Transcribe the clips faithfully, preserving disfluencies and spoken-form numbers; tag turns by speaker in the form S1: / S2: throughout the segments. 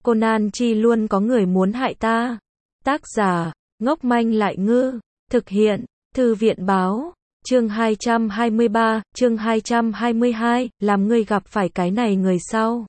S1: Conan chi luôn có người muốn hại ta. Tác giả, ngốc manh lại ngư. Thực hiện, Thư viện báo. Chương hai trăm hai mươi ba, chương hai trăm hai mươi hai, làm ngươi gặp phải cái này người sau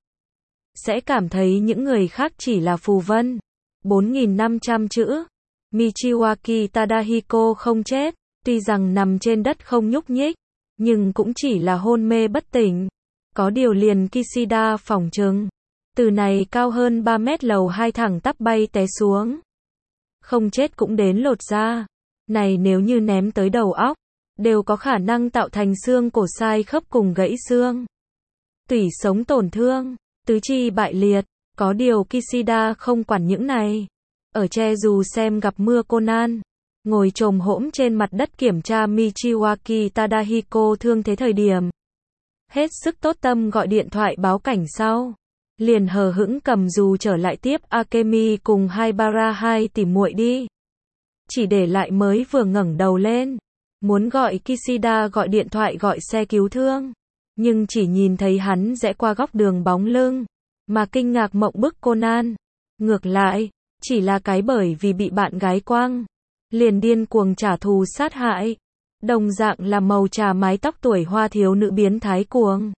S1: sẽ cảm thấy những người khác chỉ là phù vân. bốn nghìn năm trăm chữ. Michiwaki Tadahiko không chết, tuy rằng nằm trên đất không nhúc nhích, nhưng cũng chỉ là hôn mê bất tỉnh. Có điều liền Kishida phỏng chừng, từ này cao hơn ba mét lầu hai thẳng tắp bay té xuống. Không chết cũng đến lột da. Này nếu như ném tới đầu óc, đều có khả năng tạo thành xương cổ sai khớp cùng gãy xương. Tủy sống tổn thương, tứ chi bại liệt. Có điều Kishida không quản những này. Ở che dù xem gặp mưa Conan, ngồi chồm hỗn trên mặt đất kiểm tra Michiwaki Tadahiko thương thế thời điểm. Hết sức tốt tâm gọi điện thoại báo cảnh sau. Liền hờ hững cầm dù trở lại tiếp Akemi cùng Haibara hai tỉ muội đi. Chỉ để lại mới vừa ngẩng đầu lên. Muốn gọi Kishida gọi điện thoại gọi xe cứu thương. Nhưng chỉ nhìn thấy hắn rẽ qua góc đường bóng lưng. Mà kinh ngạc mộng bức Conan. Ngược lại, chỉ là cái bởi vì bị bạn gái quăng. Liền điên cuồng trả thù sát hại. Đồng dạng là màu trà mái tóc tuổi hoa thiếu nữ biến thái cuồng.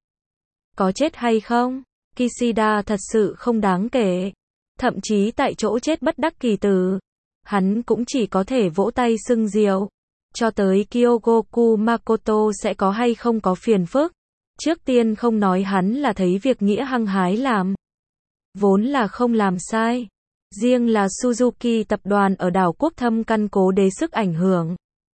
S1: Có chết hay không? Kishida thật sự không đáng kể. Thậm chí tại chỗ chết bất đắc kỳ tử. Hắn cũng chỉ có thể vỗ tay xưng diệu. Cho tới Kyogoku Makoto sẽ có hay không có phiền phức. Trước tiên không nói hắn là thấy việc nghĩa hăng hái làm. Vốn là không làm sai. Riêng là Suzuki tập đoàn ở đảo quốc thâm căn cố đế sức ảnh hưởng.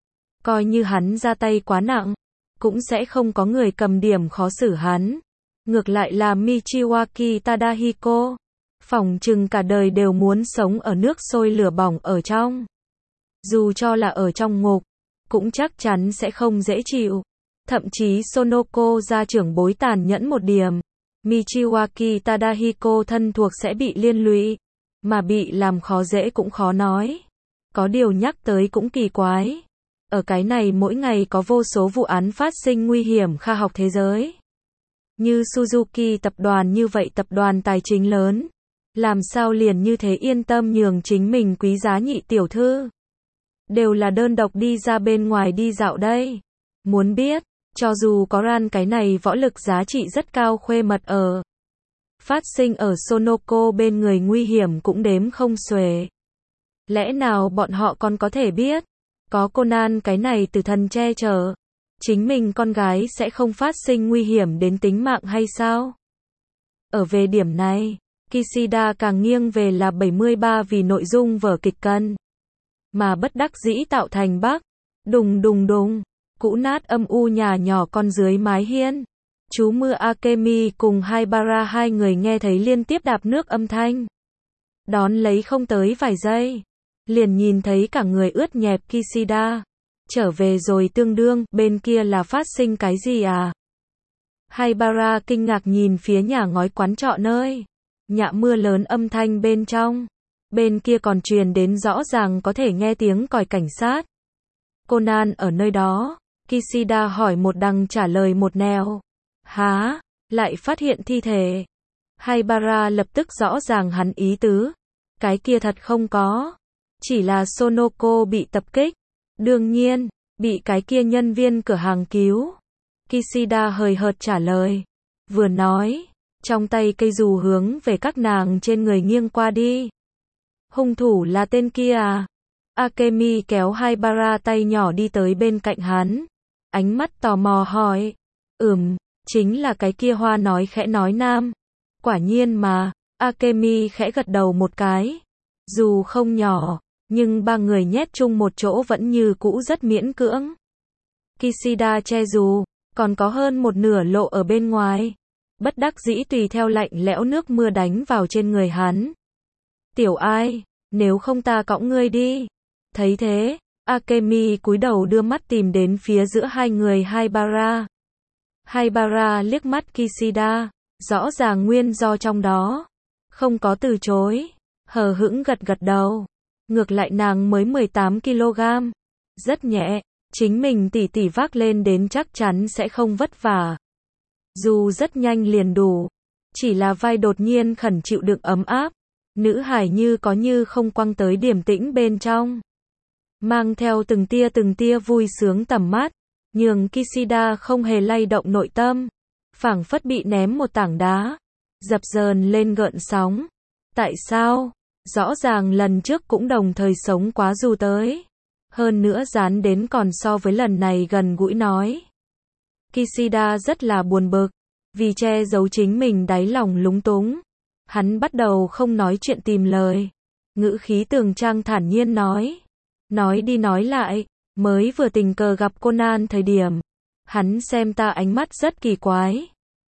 S1: Coi như hắn ra tay quá nặng, cũng sẽ không có người cầm điểm khó xử hắn. Ngược lại là Michiwaki Tadahiko. Phỏng chừng cả đời đều muốn sống ở nước sôi lửa bỏng ở trong. Dù cho là ở trong ngục, cũng chắc chắn sẽ không dễ chịu. Thậm chí Sonoko gia trưởng bối tàn nhẫn một điểm. Michiwaki Tadahiko thân thuộc sẽ bị liên lụy. Mà bị làm khó dễ cũng khó nói. Có điều nhắc tới cũng kỳ quái. Ở cái này mỗi ngày có vô số vụ án phát sinh nguy hiểm khoa học thế giới. Như Suzuki tập đoàn như vậy tập đoàn tài chính lớn. Làm sao liền như thế yên tâm nhường chính mình quý giá nhị tiểu thư. Đều là đơn độc đi ra bên ngoài đi dạo đây. Muốn biết, cho dù có ran cái này võ lực giá trị rất cao khuê mật ở. Phát sinh ở Sonoko bên người nguy hiểm cũng đếm không xuể. Lẽ nào bọn họ còn có thể biết, có Conan cái này tử thần che chở, chính mình con gái sẽ không phát sinh nguy hiểm đến tính mạng hay sao? Ở về điểm này, Kishida càng nghiêng về là bảy mươi ba vì nội dung vở kịch cần. Mà bất đắc dĩ tạo thành bắc, đùng đùng đùng, cũ nát âm u nhà nhỏ con dưới mái hiên. Chú mưa Akemi cùng Haibara hai người nghe thấy liên tiếp đạp nước âm thanh. Đón lấy không tới vài giây. Liền nhìn thấy cả người ướt nhẹp Kishida. Trở về rồi tương đương, bên kia là phát sinh cái gì à? Haibara kinh ngạc nhìn phía nhà ngói quán trọ nơi. Nhạ mưa lớn âm thanh bên trong. Bên kia còn truyền đến rõ ràng có thể nghe tiếng còi cảnh sát. Conan ở nơi đó. Kishida hỏi một đằng trả lời một nẻo. Hả? Lại phát hiện thi thể. Haibara lập tức rõ ràng hắn ý tứ. Cái kia thật không có. Chỉ là Sonoko bị tập kích. Đương nhiên, bị cái kia nhân viên cửa hàng cứu. Kishida hời hợt trả lời. Vừa nói, trong tay cây dù hướng về các nàng trên người nghiêng qua đi. Hung thủ là tên kia à? Akemi kéo Haibara tay nhỏ đi tới bên cạnh hắn. Ánh mắt tò mò hỏi. Ừm, chính là cái kia hoa nói khẽ nói nam. Quả nhiên mà, Akemi khẽ gật đầu một cái. Dù không nhỏ, nhưng ba người nhét chung một chỗ vẫn như cũ rất miễn cưỡng. Kishida che dù, còn có hơn một nửa lộ ở bên ngoài. Bất đắc dĩ tùy theo lạnh lẽo nước mưa đánh vào trên người hắn. Tiểu ai, nếu không ta cõng ngươi đi. Thấy thế, Akemi cúi đầu đưa mắt tìm đến phía giữa hai người Haibara. Haibara liếc mắt Kishida, rõ ràng nguyên do trong đó. Không có từ chối, hờ hững gật gật đầu. Ngược lại nàng mới mười tám ki lô gam. Rất nhẹ, chính mình tỉ tỉ vác lên đến chắc chắn sẽ không vất vả. Dù rất nhanh liền đủ. Chỉ là vai đột nhiên khẩn chịu đựng ấm áp. Nữ hải như có như không quăng tới điềm tĩnh bên trong. Mang theo từng tia từng tia vui sướng tầm mắt, nhường Kishida không hề lay động nội tâm. Phảng phất bị ném một tảng đá, dập dờn lên gợn sóng. Tại sao? Rõ ràng lần trước cũng đồng thời sống quá dù tới. Hơn nữa dán đến còn so với lần này gần gũi nói. Kishida rất là buồn bực, vì che giấu chính mình đáy lòng lúng túng. Hắn bắt đầu không nói chuyện tìm lời. Ngữ khí tường trang thản nhiên nói. Nói đi nói lại, mới vừa tình cờ gặp Conan thời điểm. Hắn xem ta ánh mắt rất kỳ quái.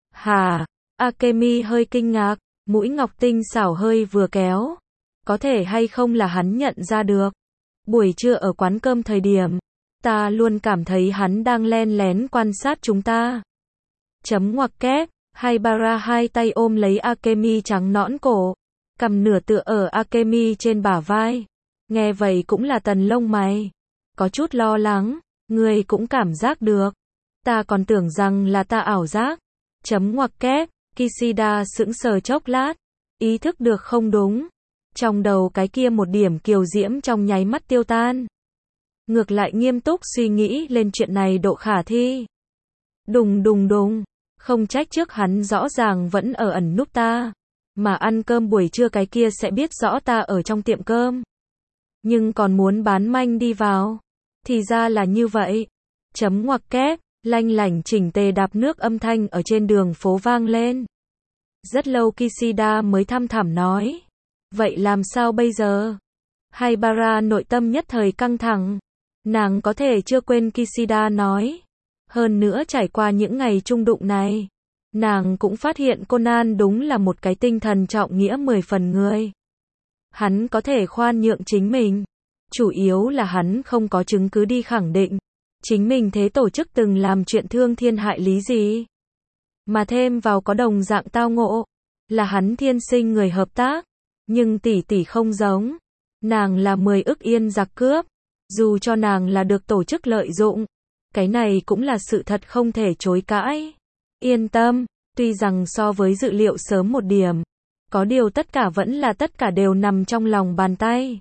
S1: Hà, Akemi hơi kinh ngạc, mũi ngọc tinh xảo hơi vừa kéo. Có thể hay không là hắn nhận ra được. Buổi trưa ở quán cơm thời điểm, ta luôn cảm thấy hắn đang len lén quan sát chúng ta. Chấm ngoặc kép, Haibara hai tay ôm lấy Akemi trắng nõn cổ, cầm nửa tựa ở Akemi trên bả vai. Nghe vậy cũng là tần lông mày. Có chút lo lắng, người cũng cảm giác được. Ta còn tưởng rằng là ta ảo giác. Chấm ngoặc kép, Kishida sững sờ chốc lát, ý thức được không đúng. Trong đầu cái kia một điểm kiều diễm trong nháy mắt tiêu tan. Ngược lại nghiêm túc suy nghĩ lên chuyện này độ khả thi. Đùng đùng đùng, không trách trước hắn rõ ràng vẫn ở ẩn núp ta. Mà ăn cơm buổi trưa cái kia sẽ biết rõ ta ở trong tiệm cơm. Nhưng còn muốn bán manh đi vào. Thì ra là như vậy. Chấm ngoặc kép, lanh lảnh chỉnh tề đạp nước âm thanh ở trên đường phố vang lên. Rất lâu Kishida mới thăm thẳm nói. Vậy làm sao bây giờ? Haibara nội tâm nhất thời căng thẳng. Nàng có thể chưa quên Kishida nói. Hơn nữa trải qua những ngày chung đụng này, nàng cũng phát hiện Conan đúng là một cái tinh thần trọng nghĩa mười phần người. Hắn có thể khoan nhượng chính mình. Chủ yếu là hắn không có chứng cứ đi khẳng định. Chính mình thế tổ chức từng làm chuyện thương thiên hại lý gì. Mà thêm vào có đồng dạng tao ngộ. Là hắn thiên sinh người hợp tác. Nhưng tỷ tỷ không giống. Nàng là mười ức yên giặc cướp. Dù cho nàng là được tổ chức lợi dụng. Cái này cũng là sự thật không thể chối cãi. Yên tâm, tuy rằng so với dự liệu sớm một điểm. Có điều tất cả vẫn là tất cả đều nằm trong lòng bàn tay.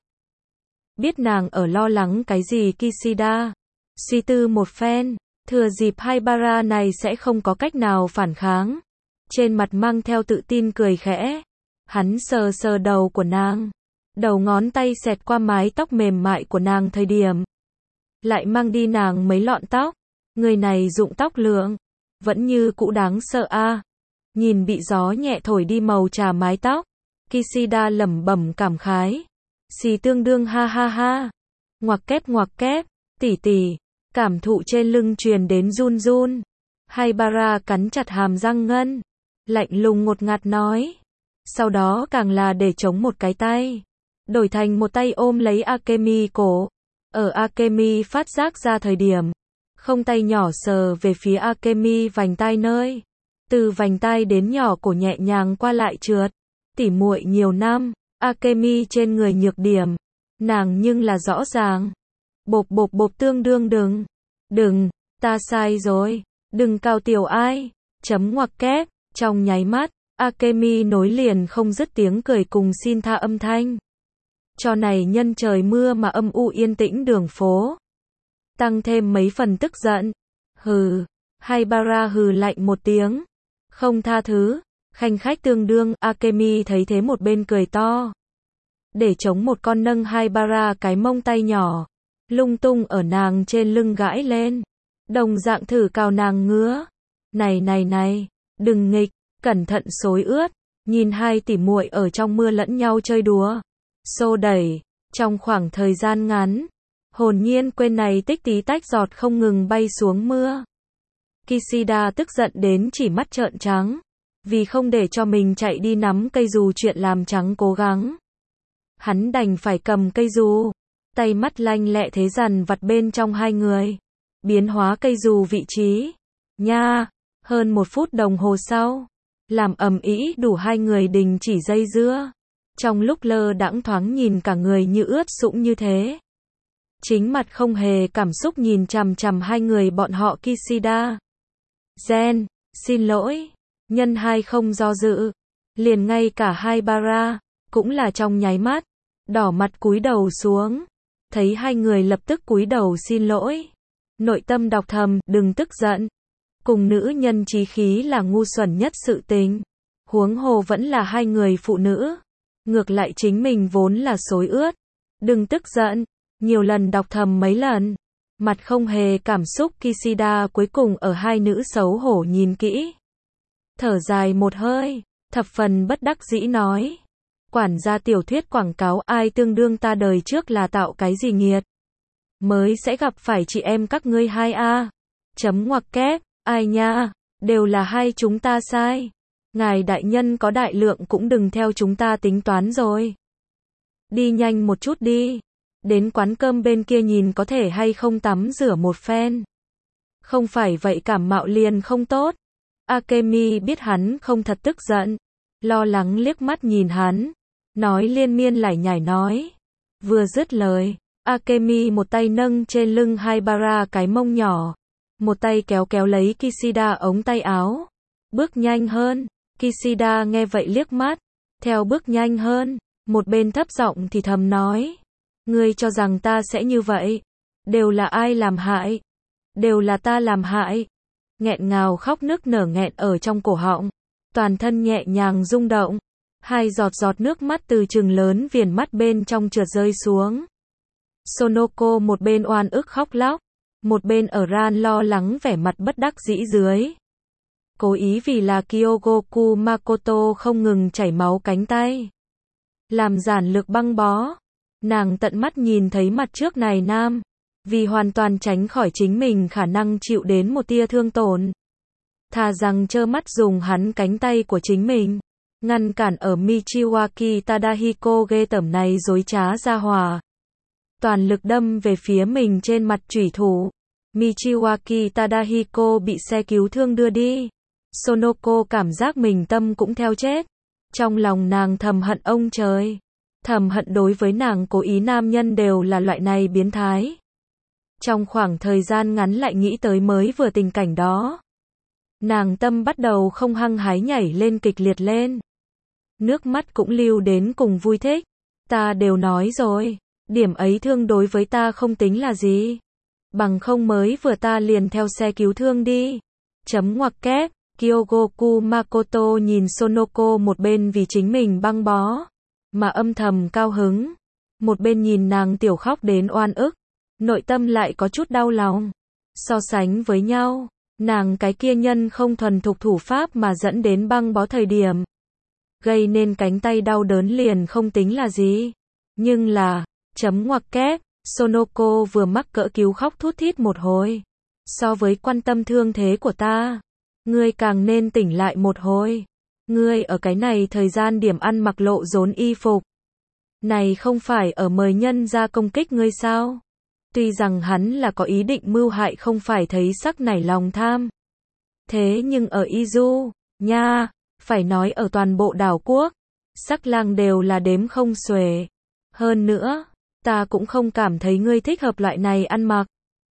S1: Biết nàng ở lo lắng cái gì Kishida. Suy tư một phen, thừa dịp Haibara này sẽ không có cách nào phản kháng. Trên mặt mang theo tự tin cười khẽ. Hắn sờ sờ đầu của nàng. Đầu ngón tay xẹt qua mái tóc mềm mại của nàng thời điểm. Lại mang đi nàng mấy lọn tóc. Người này dụng tóc lượng. Vẫn như cũ đáng sợ a. À. Nhìn bị gió nhẹ thổi đi màu trà mái tóc. Kishida lẩm bẩm cảm khái. Xì tương đương ha ha ha. Ngoặc kép ngoặc kép. Tỉ tỉ. Cảm thụ trên lưng truyền đến run run. Haibara cắn chặt hàm răng ngân. Lạnh lùng ngột ngạt nói. Sau đó càng là để chống một cái tay. Đổi thành một tay ôm lấy Akemi cổ. Ở Akemi phát giác ra thời điểm. Không tay nhỏ sờ về phía Akemi vành tai nơi. Từ vành tai đến nhỏ cổ nhẹ nhàng qua lại trượt. Tỉ muội nhiều năm. Akemi trên người nhược điểm. Nàng nhưng là rõ ràng. Bộp bộp bộp tương đương đừng. Đừng, ta sai rồi. Đừng cào tiểu ai. Chấm ngoặc kép. Trong nháy mắt, Akemi nối liền không dứt tiếng cười cùng xin tha âm thanh. Cho này nhân trời mưa mà âm u yên tĩnh đường phố. Tăng thêm mấy phần tức giận. Hừ. Haibara hừ lạnh một tiếng. Không tha thứ. Khanh khách tương đương. Akemi thấy thế một bên cười to. Để chống một con nâng Haibara cái mông tay nhỏ. Lung tung ở nàng trên lưng gãi lên. Đồng dạng thử cào nàng ngứa. Này này này. Đừng nghịch. Cẩn thận xối ướt. Nhìn hai tỷ muội ở trong mưa lẫn nhau chơi đùa. Xô đẩy. Trong khoảng thời gian ngắn. Hồn nhiên quên này tích tí tách giọt không ngừng bay xuống mưa. Kishida tức giận đến chỉ mắt trợn trắng. Vì không để cho mình chạy đi nắm cây dù chuyện làm trắng cố gắng. Hắn đành phải cầm cây dù. Tay mắt lanh lẹ thế dằn vặt bên trong hai người. Biến hóa cây dù vị trí. Nha. Hơn một phút đồng hồ sau. Làm ầm ĩ đủ hai người đình chỉ dây dưa. Trong lúc lơ đãng thoáng nhìn cả người như ướt sũng như thế. Chính mặt không hề cảm xúc nhìn chằm chằm hai người bọn họ Kishida. Gen, xin lỗi. Nhân hai không do dự. Liền ngay cả Haibara, cũng là trong nháy mắt, đỏ mặt cúi đầu xuống, thấy hai người lập tức cúi đầu xin lỗi. Nội tâm đọc thầm, đừng tức giận, cùng nữ nhân chí khí là ngu xuẩn nhất sự tình, huống hồ vẫn là hai người phụ nữ, ngược lại chính mình vốn là xối ướt, đừng tức giận, nhiều lần đọc thầm mấy lần, mặt không hề cảm xúc. Kishida cuối cùng ở hai nữ xấu hổ nhìn kỹ, thở dài một hơi, thập phần bất đắc dĩ nói, quản gia tiểu thuyết quảng cáo ai tương đương ta đời trước là tạo cái gì nghiệt, mới sẽ gặp phải chị em các ngươi hai a. Chấm ngoặc kép, ai nha, đều là hai chúng ta sai. Ngài đại nhân có đại lượng cũng đừng theo chúng ta tính toán rồi. Đi nhanh một chút đi, đến quán cơm bên kia nhìn có thể hay không tắm rửa một phen. Không phải vậy cảm mạo liền không tốt. Akemi biết hắn không thật tức giận, lo lắng liếc mắt nhìn hắn, nói liên miên lải nhải nói. Vừa dứt lời, Akemi một tay nâng trên lưng Haibara cái mông nhỏ, một tay kéo kéo lấy Kishida ống tay áo, bước nhanh hơn. Kishida nghe vậy liếc mắt, theo bước nhanh hơn, một bên thấp giọng thì thầm nói, ngươi cho rằng ta sẽ như vậy, đều là ai làm hại, đều là ta làm hại. Nghẹn ngào khóc nức nở nghẹn ở trong cổ họng, toàn thân nhẹ nhàng rung động, hai giọt giọt nước mắt từ trừng lớn viền mắt bên trong trượt rơi xuống. Sonoko một bên oan ức khóc lóc, một bên ở ran lo lắng vẻ mặt bất đắc dĩ dưới. Cố ý vì là Kyogoku Makoto không ngừng chảy máu cánh tay, làm giản lược băng bó. Nàng tận mắt nhìn thấy mặt trước này nam, vì hoàn toàn tránh khỏi chính mình khả năng chịu đến một tia thương tổn, thà rằng trơ mắt dùng hắn cánh tay của chính mình, ngăn cản ở Michiwaki Tadahiko ghê tởm này dối trá ra hòa. Toàn lực đâm về phía mình trên mặt chủy thủ. Michiwaki Tadahiko bị xe cứu thương đưa đi. Sonoko cảm giác mình tâm cũng theo chết. Trong lòng nàng thầm hận ông trời. Thầm hận đối với nàng cố ý nam nhân đều là loại này biến thái. Trong khoảng thời gian ngắn lại nghĩ tới mới vừa tình cảnh đó. Nàng tâm bắt đầu không hăng hái nhảy lên kịch liệt lên. Nước mắt cũng lưu đến cùng vui thích. Ta đều nói rồi, điểm ấy thương đối với ta không tính là gì. Bằng không mới vừa ta liền theo xe cứu thương đi. Chấm ngoặc kép, Kyogoku Makoto nhìn Sonoko một bên vì chính mình băng bó, mà âm thầm cao hứng. Một bên nhìn nàng tiểu khóc đến oan ức, nội tâm lại có chút đau lòng. So sánh với nhau, nàng cái kia nhân không thuần thục thủ pháp mà dẫn đến băng bó thời điểm, gây nên cánh tay đau đớn liền không tính là gì. Nhưng là, chấm ngoặc kép, Sonoko vừa mắc cỡ cứu khóc thút thít một hồi. So với quan tâm thương thế của ta, ngươi càng nên tỉnh lại một hồi. Ngươi ở cái này thời gian điểm ăn mặc lộ rốn y phục. Này không phải ở mời nhân ra công kích ngươi sao? Tuy rằng hắn là có ý định mưu hại không phải thấy sắc nảy lòng tham. Thế nhưng ở Izu, nha, phải nói ở toàn bộ đảo quốc, sắc lang đều là đếm không xuể. Hơn nữa, ta cũng không cảm thấy ngươi thích hợp loại này ăn mặc.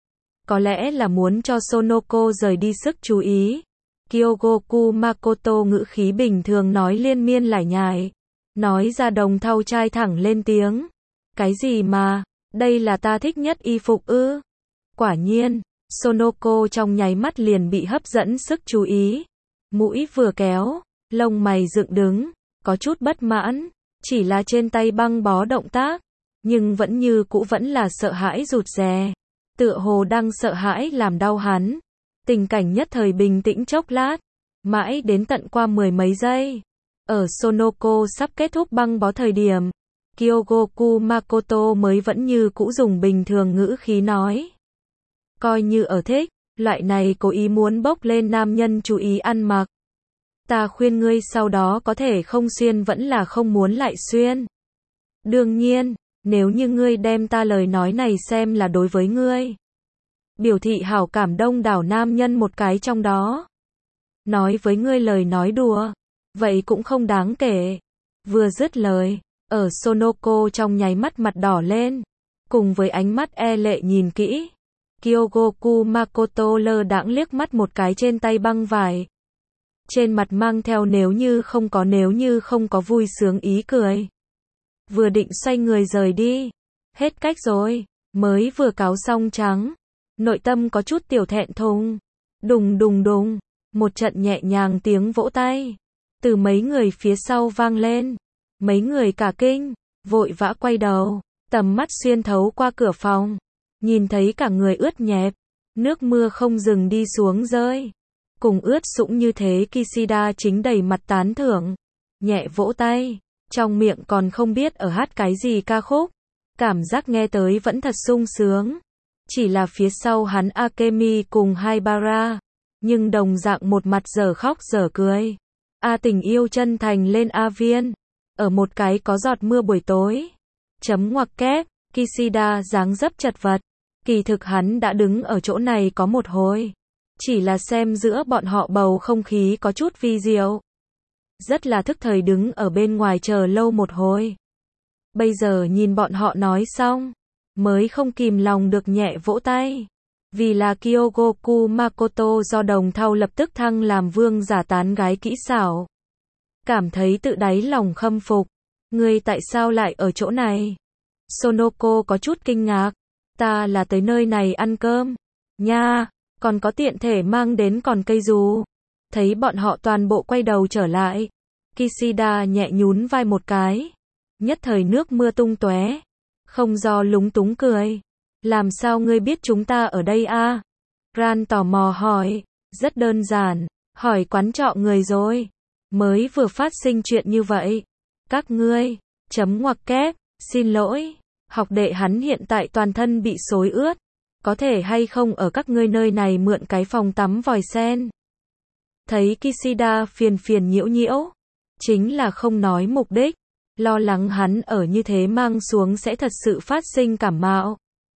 S1: Có lẽ là muốn cho Sonoko rời đi sức chú ý. Kyogoku Makoto ngữ khí bình thường nói liên miên lải nhải. Nói ra đồng thau trai thẳng lên tiếng. Cái gì mà, đây là ta thích nhất y phục ư? Quả nhiên, Sonoko trong nháy mắt liền bị hấp dẫn sức chú ý. Mũi vừa kéo, lông mày dựng đứng, có chút bất mãn, chỉ là trên tay băng bó động tác, nhưng vẫn như cũ vẫn là sợ hãi rụt rè, tựa hồ đang sợ hãi làm đau hắn. Tình cảnh nhất thời bình tĩnh chốc lát, mãi đến tận qua mười mấy giây. Ở Sonoko sắp kết thúc băng bó thời điểm, Kyogoku Makoto mới vẫn như cũ dùng bình thường ngữ khí nói. Coi như ở thích, loại này cố ý muốn bốc lên nam nhân chú ý ăn mặc. Ta khuyên ngươi sau đó có thể không xuyên vẫn là không muốn lại xuyên. Đương nhiên, nếu như ngươi đem ta lời nói này xem là đối với ngươi biểu thị hảo cảm đông đảo nam nhân một cái trong đó. Nói với ngươi lời nói đùa, vậy cũng không đáng kể. Vừa dứt lời, ở Sonoko trong nháy mắt mặt đỏ lên, cùng với ánh mắt e lệ nhìn kỹ. Kyogoku Makoto lơ đãng liếc mắt một cái trên tay băng vải. Trên mặt mang theo nếu như không có nếu như không có vui sướng ý cười. vừa định xoay người rời đi. Hết cách rồi, mới vừa cáo xong trắng. Nội tâm có chút tiểu thẹn thùng. Đùng đùng đùng, một trận nhẹ nhàng tiếng vỗ tay. Từ mấy người phía sau vang lên. Mấy người cả kinh, vội vã quay đầu, tầm mắt xuyên thấu qua cửa phòng. Nhìn thấy cả người ướt nhẹp, nước mưa không dừng đi xuống rơi. Cùng ướt sũng như thế Kishida chính đầy mặt tán thưởng. Nhẹ vỗ tay, trong miệng còn không biết ở hát cái gì ca khúc. Cảm giác nghe tới vẫn thật sung sướng. Chỉ là phía sau hắn Akemi cùng Haibara. Nhưng đồng dạng một mặt dở khóc dở cười. A tình yêu chân thành lên A viên. Ở một cái có giọt mưa buổi tối. Chấm ngoặc kép, Kishida dáng dấp chật vật. Kỳ thực hắn đã đứng ở chỗ này có một hồi. Chỉ là xem giữa bọn họ bầu không khí có chút vi diệu. Rất là thức thời đứng ở bên ngoài chờ lâu một hồi. Bây giờ nhìn bọn họ nói xong, mới không kìm lòng được nhẹ vỗ tay. Vì là Kyogoku Makoto do đồng thau lập tức thăng làm vương giả tán gái kỹ xảo. Cảm thấy tự đáy lòng khâm phục. Ngươi tại sao lại ở chỗ này? Sonoko có chút kinh ngạc. Ta là tới nơi này ăn cơm. Nha, còn có tiện thể mang đến còn cây dù. Thấy bọn họ toàn bộ quay đầu trở lại. Kishida nhẹ nhún vai một cái. Nhất thời nước mưa tung tóe. Không do lúng túng cười. Làm sao ngươi biết chúng ta ở đây a? Ran tò mò hỏi. Rất đơn giản. Hỏi quán trọ người rồi. Mới vừa phát sinh chuyện như vậy. Các ngươi. Chấm ngoặc kép. Xin lỗi. Học đệ hắn hiện tại toàn thân bị xối ướt. Có thể hay không ở các ngươi nơi này mượn cái phòng tắm vòi sen. Thấy Kishida phiền phiền nhiễu nhiễu. Chính là không nói mục đích. Lo lắng hắn ở như thế mang xuống sẽ thật sự phát sinh cảm mạo.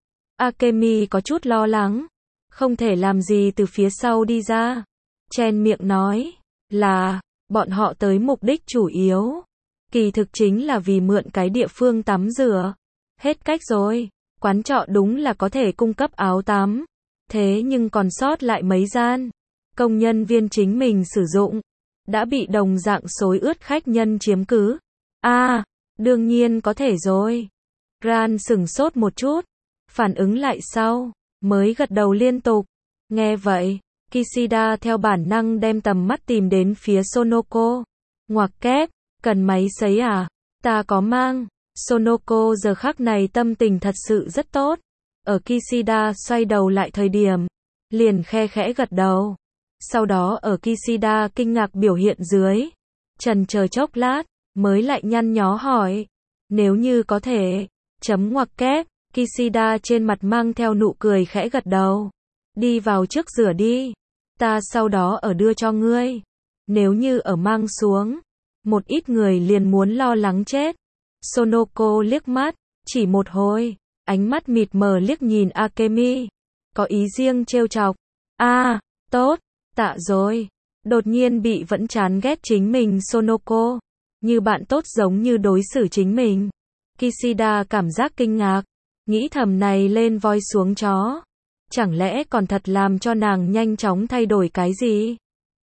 S1: Akemi có chút lo lắng. Không thể làm gì từ phía sau đi ra. Chen miệng nói. Là, bọn họ tới mục đích chủ yếu. Kỳ thực chính là vì mượn cái địa phương tắm rửa. Hết cách rồi. Quán trọ đúng là có thể cung cấp áo tắm. Thế nhưng còn sót lại mấy gian. Công nhân viên chính mình sử dụng. Đã bị đồng dạng xối ướt khách nhân chiếm cứ. À, đương nhiên có thể rồi. Ran sửng sốt một chút. Phản ứng lại sau. Mới gật đầu liên tục. Nghe vậy. Kishida theo bản năng đem tầm mắt tìm đến phía Sonoko. Ngoặc kép. Cần máy sấy à? Ta có mang. Sonoko giờ khắc này tâm tình thật sự rất tốt. Ở Kishida xoay đầu lại thời điểm. Liền khe khẽ gật đầu. Sau đó ở Kishida kinh ngạc biểu hiện dưới. Trần chờ chốc lát. Mới lại nhăn nhó hỏi. Nếu như có thể. Chấm ngoặc kép. Kishida trên mặt mang theo nụ cười khẽ gật đầu. Đi vào trước rửa đi. Ta sau đó ở đưa cho ngươi. Nếu như ở mang xuống. Một ít người liền muốn lo lắng chết. Sonoko liếc mắt. Chỉ một hồi. Ánh mắt mịt mờ liếc nhìn Akemi. Có ý riêng trêu chọc. À, tốt. Tạ rồi. Đột nhiên bị vẫn chán ghét chính mình Sonoko. Như bạn tốt giống như đối xử chính mình. Kishida cảm giác kinh ngạc. Nghĩ thầm này lên voi xuống chó. Chẳng lẽ còn thật làm cho nàng nhanh chóng thay đổi cái gì?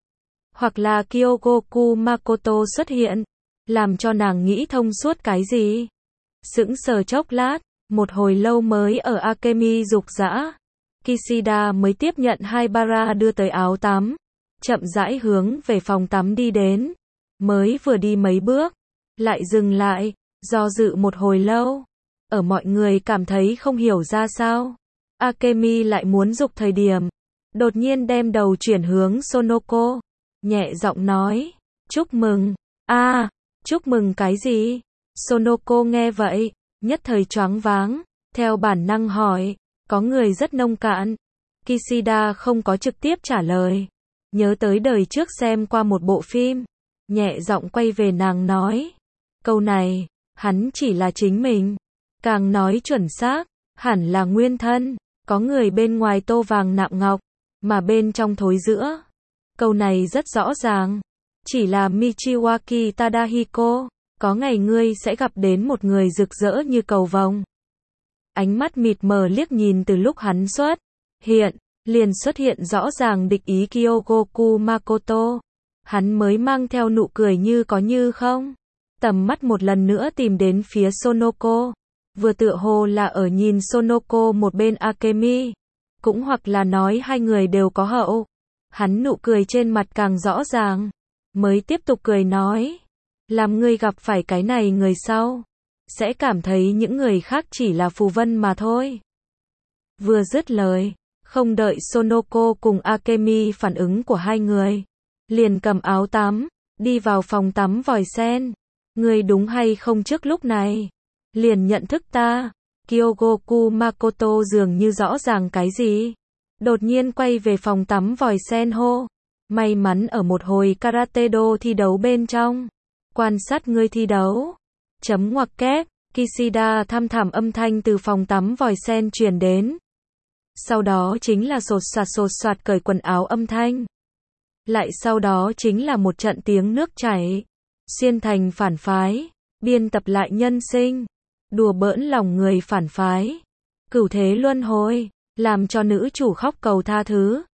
S1: Hoặc là Kyogoku Makoto xuất hiện. Làm cho nàng nghĩ thông suốt cái gì? Sững sờ chốc lát. Một hồi lâu mới ở Akemi rục rã. Kishida mới tiếp nhận Haibara đưa tới áo tắm. Chậm rãi hướng về phòng tắm đi đến. Mới vừa đi mấy bước. Lại dừng lại. Do dự một hồi lâu. Ở mọi người cảm thấy không hiểu ra sao. Akemi lại muốn dục thời điểm. Đột nhiên đem đầu chuyển hướng Sonoko. Nhẹ giọng nói. Chúc mừng. À, chúc mừng cái gì? Sonoko nghe vậy. Nhất thời choáng váng. Theo bản năng hỏi. Có người rất nông cạn. Kishida không có trực tiếp trả lời. Nhớ tới đời trước xem qua một bộ phim. Nhẹ giọng quay về nàng nói. Câu này. Hắn chỉ là chính mình. Càng nói chuẩn xác. Hẳn là nguyên thân. Có người bên ngoài tô vàng nạm ngọc. Mà bên trong thối giữa. Câu này rất rõ ràng. Chỉ là Michiwaki Tadahiko. Có ngày ngươi sẽ gặp đến một người rực rỡ như cầu vồng. Ánh mắt mịt mờ liếc nhìn từ lúc hắn xuất hiện. Liền xuất hiện rõ ràng địch ý Kyogoku Makoto. Hắn mới mang theo nụ cười như có như không. Tầm mắt một lần nữa tìm đến phía Sonoko. Vừa tựa hồ là ở nhìn Sonoko một bên Akemi. Cũng hoặc là nói hai người đều có hậu. Hắn nụ cười trên mặt càng rõ ràng. Mới tiếp tục cười nói. Làm ngươi gặp phải cái này người sau. Sẽ cảm thấy những người khác chỉ là phù vân mà thôi. Vừa dứt lời. Không đợi Sonoko cùng Akemi phản ứng của hai người. Liền cầm áo tắm. Đi vào phòng tắm vòi sen. Ngươi đúng hay không trước lúc này? Liền nhận thức ta. Kyogoku Makoto dường như rõ ràng cái gì. Đột nhiên quay về phòng tắm vòi sen hô. May mắn ở một hồi karate do thi đấu bên trong. Quan sát ngươi thi đấu. Chấm ngoặc kép. Kishida thăm thẳm âm thanh từ phòng tắm vòi sen truyền đến. Sau đó chính là sột soạt sột soạt cởi quần áo âm thanh. Lại sau đó chính là một trận tiếng nước chảy. Xuyên thành phản phái. Biên tập lại nhân sinh. Đùa bỡn lòng người phản phái. Cửu thế luân hồi. Làm cho nữ chủ khóc cầu tha thứ.